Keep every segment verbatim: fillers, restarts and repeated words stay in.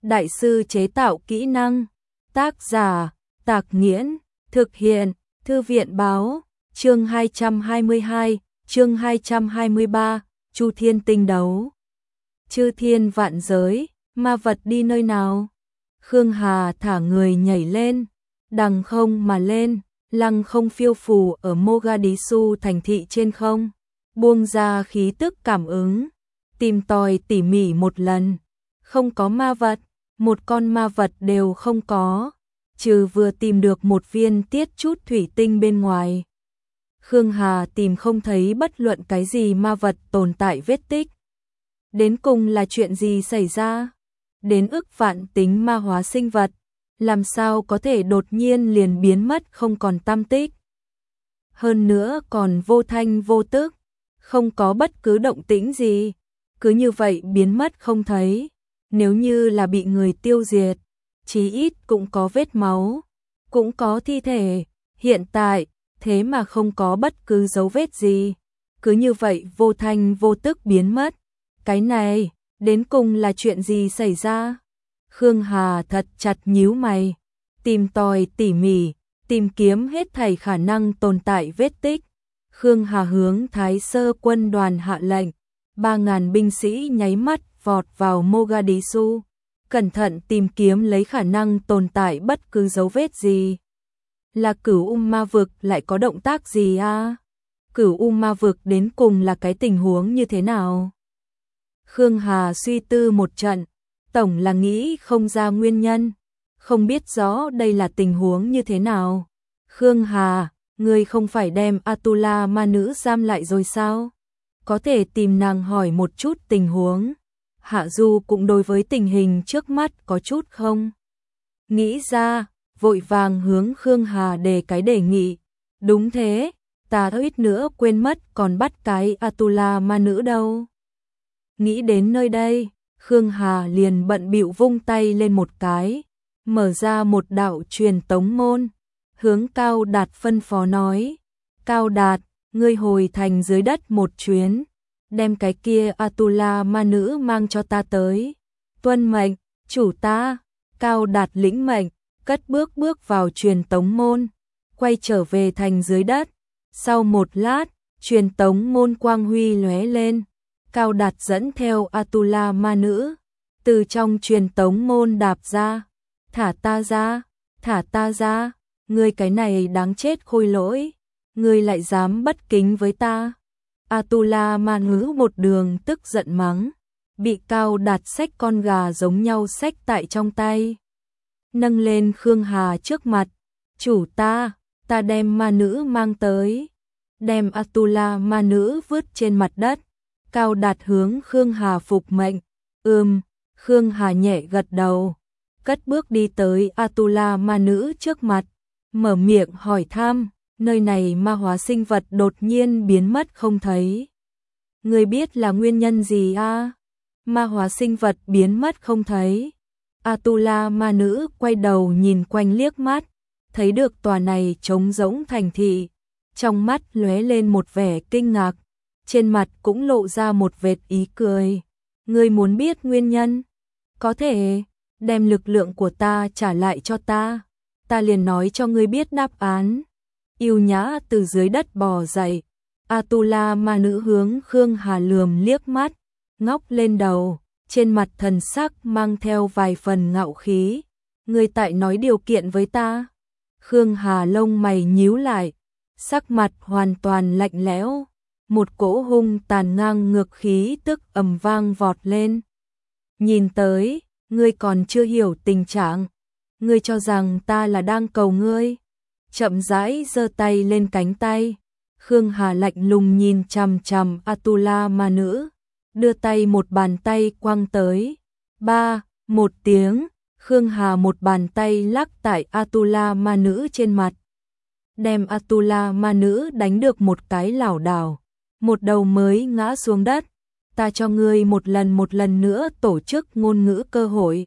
đại sư chế tạo kỹ năng. Tác giả, Tạc Nghiễn, thực hiện, Thư viện báo, chương hai trăm hai mươi hai, chương hai trăm hai mươi ba, Chu Thiên tinh đấu. Chư thiên vạn giới, ma vật đi nơi nào? Khương Hà thả người nhảy lên, đằng không mà lên, lăng không phiêu phù ở Mogadishu thành thị trên không, buông ra khí tức cảm ứng, tìm tòi tỉ mỉ một lần, không có ma vật, một con ma vật đều không có, trừ vừa tìm được một viên tiết chút thủy tinh bên ngoài. Khương Hà tìm không thấy bất luận cái gì ma vật tồn tại vết tích. Đến cùng là chuyện gì xảy ra? Đến ức vạn tính ma hóa sinh vật, làm sao có thể đột nhiên liền biến mất không còn tăm tích? Hơn nữa còn vô thanh vô tức, không có bất cứ động tĩnh gì, cứ như vậy biến mất không thấy. Nếu như là bị người tiêu diệt, chí ít cũng có vết máu, cũng có thi thể. Hiện tại, thế mà không có bất cứ dấu vết gì, cứ như vậy vô thanh vô tức biến mất. Cái này, đến cùng là chuyện gì xảy ra? Khương Hà thật chặt nhíu mày, tìm tòi tỉ mỉ, tìm kiếm hết thảy khả năng tồn tại vết tích. Khương Hà hướng Thái Sơ quân đoàn hạ lệnh, ba ngàn binh sĩ nháy mắt vọt vào Mogadishu, cẩn thận tìm kiếm lấy khả năng tồn tại bất cứ dấu vết gì. Là Cửu U Ma vực lại có động tác gì a? Cửu U Ma vực đến cùng là cái tình huống như thế nào? Khương Hà suy tư một trận, tổng là nghĩ không ra nguyên nhân, không biết rõ đây là tình huống như thế nào. Khương Hà, ngươi không phải đem Atula ma nữ giam lại rồi sao? Có thể tìm nàng hỏi một chút tình huống. Hạ Du cũng đối với tình hình trước mắt có chút không nghĩ ra, vội vàng hướng Khương Hà đề cái đề nghị. Đúng thế, ta ít nữa quên mất còn bắt cái Atula ma nữ đâu. Nghĩ đến nơi đây, Khương Hà liền bận bịu vung tay lên một cái, mở ra một đạo truyền tống môn, hướng Cao Đạt phân phó nói. Cao Đạt, ngươi hồi thành dưới đất một chuyến, đem cái kia Atula ma nữ mang cho ta tới. Tuân mệnh, chủ ta. Cao Đạt lĩnh mệnh, cất bước bước vào truyền tống môn, quay trở về thành dưới đất. Sau một lát, truyền tống môn quang huy lóe lên, Cao Đạt dẫn theo Atula ma nữ, từ trong truyền tống môn đạp ra. Thả ta ra, thả ta ra, ngươi cái này đáng chết khôi lỗi, ngươi lại dám bất kính với ta. Atula ma nữ một đường tức giận mắng, bị Cao Đạt xách con gà giống nhau xách tại trong tay, nâng lên Khương Hà trước mặt. Chủ ta, ta đem ma nữ mang tới. Đem Atula ma nữ vứt trên mặt đất. Cao Đạt hướng Khương Hà phục mệnh. Ừm, Khương Hà nhẹ gật đầu, cất bước đi tới Atula ma nữ trước mặt, mở miệng hỏi thăm. Nơi này ma hóa sinh vật đột nhiên biến mất không thấy, người biết là nguyên nhân gì a? À? Ma hóa sinh vật biến mất không thấy. Atula ma nữ quay đầu nhìn quanh liếc mắt, thấy được tòa này trống rỗng thành thị, trong mắt lóe lên một vẻ kinh ngạc, trên mặt cũng lộ ra một vệt ý cười. Ngươi muốn biết nguyên nhân? Có thể, đem lực lượng của ta trả lại cho ta, ta liền nói cho ngươi biết đáp án. Yêu nhã từ dưới đất bò dậy, Atula ma nữ hướng Khương Hà lườm liếc mắt, ngóc lên đầu, trên mặt thần sắc mang theo vài phần ngạo khí. Ngươi tại nói điều kiện với ta? Khương Hà lông mày nhíu lại, sắc mặt hoàn toàn lạnh lẽo, một cỗ hung tàn ngang ngược khí tức ầm vang vọt lên. Nhìn tới, ngươi còn chưa hiểu tình trạng, ngươi cho rằng ta là đang cầu ngươi. Chậm rãi giơ tay lên cánh tay, Khương Hà lạnh lùng nhìn chằm chằm Atula ma nữ, đưa tay một bàn tay quăng tới. Ba, một tiếng, Khương Hà một bàn tay lắc tại Atula ma nữ trên mặt, đem Atula ma nữ đánh được một cái lảo đảo, một đầu mới ngã xuống đất. Ta cho ngươi một lần một lần nữa tổ chức ngôn ngữ cơ hội.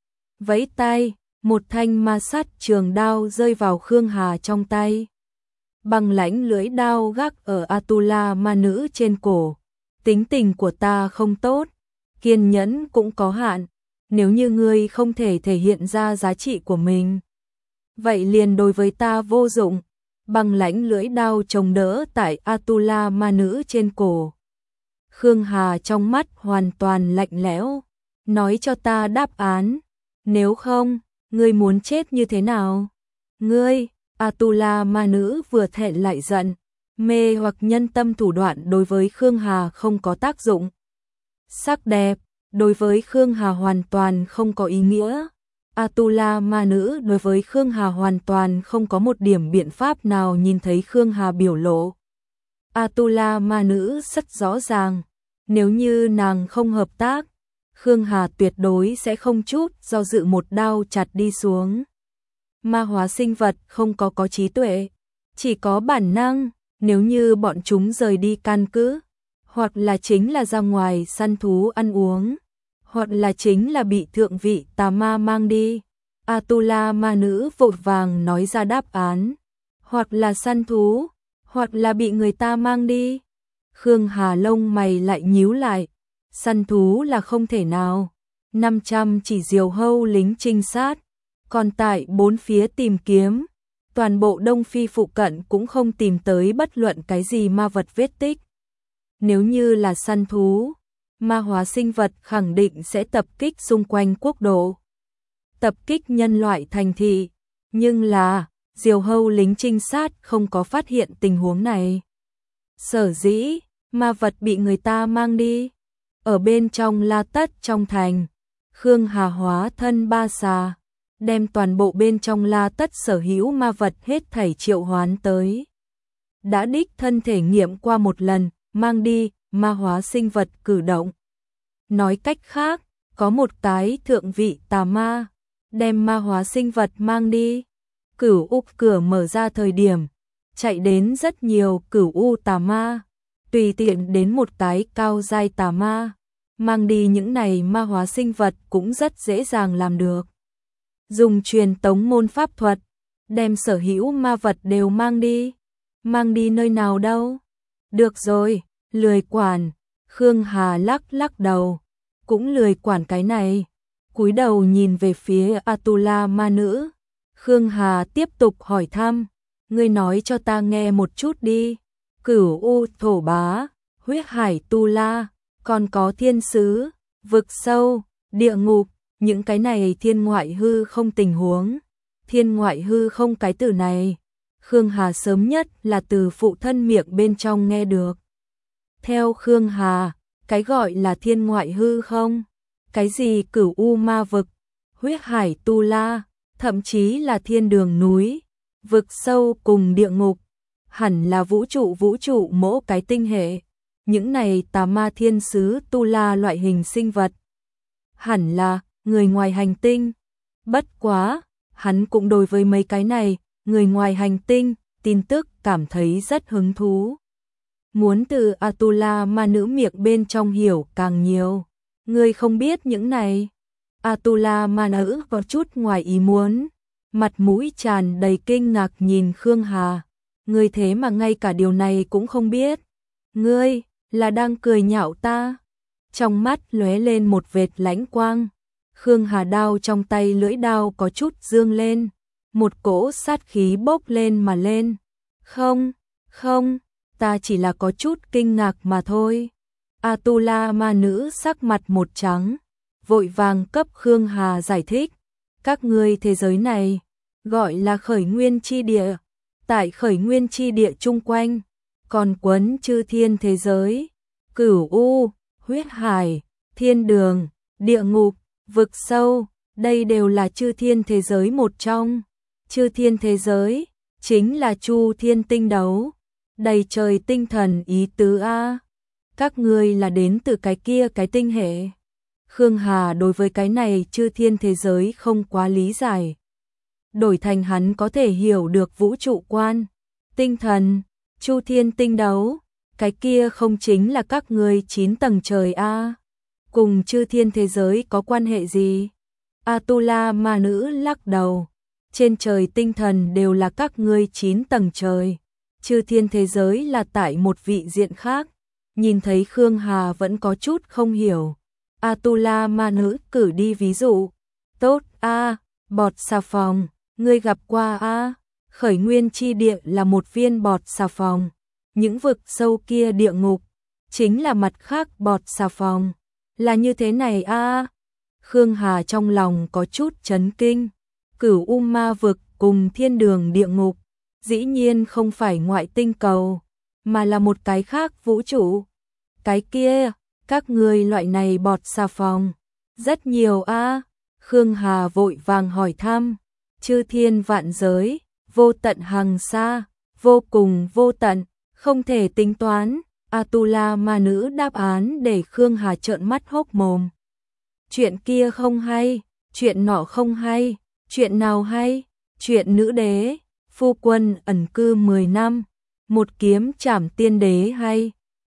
Vẫy tay, một thanh ma sắt trường đao rơi vào Khương Hà trong tay. Băng lãnh lưỡi đao gác ở Atula ma nữ trên cổ. Tính tình của ta không tốt, kiên nhẫn cũng có hạn, nếu như ngươi không thể thể hiện ra giá trị của mình, vậy liền đối với ta vô dụng. Băng lãnh lưỡi đao chống đỡ tại Atula ma nữ trên cổ. Khương Hà trong mắt hoàn toàn lạnh lẽo, nói cho ta đáp án, nếu không, ngươi muốn chết như thế nào? Ngươi, Atula ma nữ vừa thẹn lại giận, mê hoặc nhân tâm thủ đoạn đối với Khương Hà không có tác dụng. Sắc đẹp, đối với Khương Hà hoàn toàn không có ý nghĩa. Atula ma nữ đối với Khương Hà hoàn toàn không có một điểm biện pháp nào nhìn thấy Khương Hà biểu lộ. Atula ma nữ rất rõ ràng, nếu như nàng không hợp tác, Khương Hà tuyệt đối sẽ không chút do dự một đao chặt đi xuống. Ma hóa sinh vật không có có trí tuệ, chỉ có bản năng, nếu như bọn chúng rời đi căn cứ, hoặc là chính là ra ngoài săn thú ăn uống, hoặc là chính là bị thượng vị tà ma mang đi. Atula ma nữ vội vàng nói ra đáp án, hoặc là săn thú, hoặc là bị người ta mang đi. Khương Hà lông mày lại nhíu lại, săn thú là không thể nào. năm trăm chỉ diều hâu lính trinh sát, còn tại bốn phía tìm kiếm, toàn bộ Đông Phi phụ cận cũng không tìm tới bất luận cái gì ma vật vết tích. Nếu như là săn thú, ma hóa sinh vật khẳng định sẽ tập kích xung quanh quốc độ, tập kích nhân loại thành thị, nhưng là diều hâu lính trinh sát không có phát hiện tình huống này. Sở dĩ ma vật bị người ta mang đi, ở bên trong La Tất trong thành, Khương Hà hóa thân ba xà, đem toàn bộ bên trong La Tất sở hữu ma vật hết thảy triệu hoán tới. Đã đích thân thể nghiệm qua một lần, mang đi ma hóa sinh vật cử động. Nói cách khác, có một cái thượng vị tà ma, đem ma hóa sinh vật mang đi. Cửu U cửa mở ra thời điểm, chạy đến rất nhiều cửu U tà ma, tùy tiện đến một cái cao giai tà ma, mang đi những này ma hóa sinh vật cũng rất dễ dàng làm được. Dùng truyền tống môn pháp thuật, đem sở hữu ma vật đều mang đi. Mang đi nơi nào đâu? Được rồi, lười quản. Khương Hà lắc lắc đầu, cũng lười quản cái này. Cúi đầu nhìn về phía Atula ma nữ. Khương Hà tiếp tục hỏi thăm, ngươi nói cho ta nghe một chút đi. Cửu U thổ bá, huyết hải tu la, còn có thiên sứ, vực sâu, địa ngục, những cái này thiên ngoại hư không tình huống. Thiên ngoại hư không cái từ này, Khương Hà sớm nhất là từ phụ thân miệng bên trong nghe được. Theo Khương Hà, cái gọi là thiên ngoại hư không, cái gì cửu U ma vực, huyết hải tu la, thậm chí là thiên đường núi, vực sâu cùng địa ngục, hẳn là vũ trụ vũ trụ mỗi cái tinh hệ. Những này tà ma thiên sứ tu la loại hình sinh vật, hẳn là người ngoài hành tinh. Bất quá, hắn cũng đối với mấy cái này, người ngoài hành tinh, tin tức cảm thấy rất hứng thú. Muốn từ Atula ma nữ miệng bên trong hiểu càng nhiều. Ngươi không biết những này. Atula ma nữ có chút ngoài ý muốn, mặt mũi tràn đầy kinh ngạc nhìn Khương Hà. Ngươi thế mà ngay cả điều này cũng không biết. Ngươi là đang cười nhạo ta. Trong mắt lóe lên một vệt lãnh quang. Khương Hà đao trong tay lưỡi đao có chút dương lên, một cỗ sát khí bốc lên mà lên. Không, không, ta chỉ là có chút kinh ngạc mà thôi. Atula ma nữ sắc mặt một trắng, vội vàng cấp Khương Hà giải thích. Các ngươi thế giới này, gọi là khởi nguyên chi địa. Tại khởi nguyên chi địa chung quanh, còn quấn chư thiên thế giới, cửu U, huyết hải, thiên đường, địa ngục, vực sâu, đây đều là chư thiên thế giới một trong. Chư thiên thế giới, chính là chu thiên tinh đấu, đầy trời tinh thần ý tứ A. Các ngươi là đến từ cái kia cái tinh hệ. Khương Hà đối với cái này chư thiên thế giới không quá lý giải. Đổi thành hắn có thể hiểu được vũ trụ quan, tinh thần, chu thiên tinh đấu, cái kia không chính là các ngươi chín tầng trời A. Cùng chư thiên thế giới có quan hệ gì? Atula ma nữ lắc đầu. Trên trời tinh thần đều là các ngươi chín tầng trời. Chư thiên thế giới là tại một vị diện khác. Nhìn thấy Khương Hà vẫn có chút không hiểu. Atula ma nữ cử đi ví dụ. Tốt a, bọt xà phòng, ngươi gặp qua a, khởi nguyên chi địa là một viên bọt xà phòng. Những vực sâu kia địa ngục, chính là mặt khác bọt xà phòng. Là như thế này a. Khương Hà trong lòng có chút chấn kinh. Cửu U ma vực cùng thiên đường địa ngục, dĩ nhiên không phải ngoại tinh cầu, mà là một cái khác vũ trụ. Cái kia, các người loại này bọt xà phòng, rất nhiều a. Khương Hà vội vàng hỏi thăm. Chư thiên vạn giới, vô tận hằng xa, vô cùng vô tận, không thể tính toán. Atula ma nữ đáp án để Khương Hà trợn mắt hốc mồm. Chuyện kia không hay, chuyện nọ không hay, chuyện nào hay? Chuyện nữ đế, phu quân ẩn cư mười năm, một kiếm trảm tiên đế hay?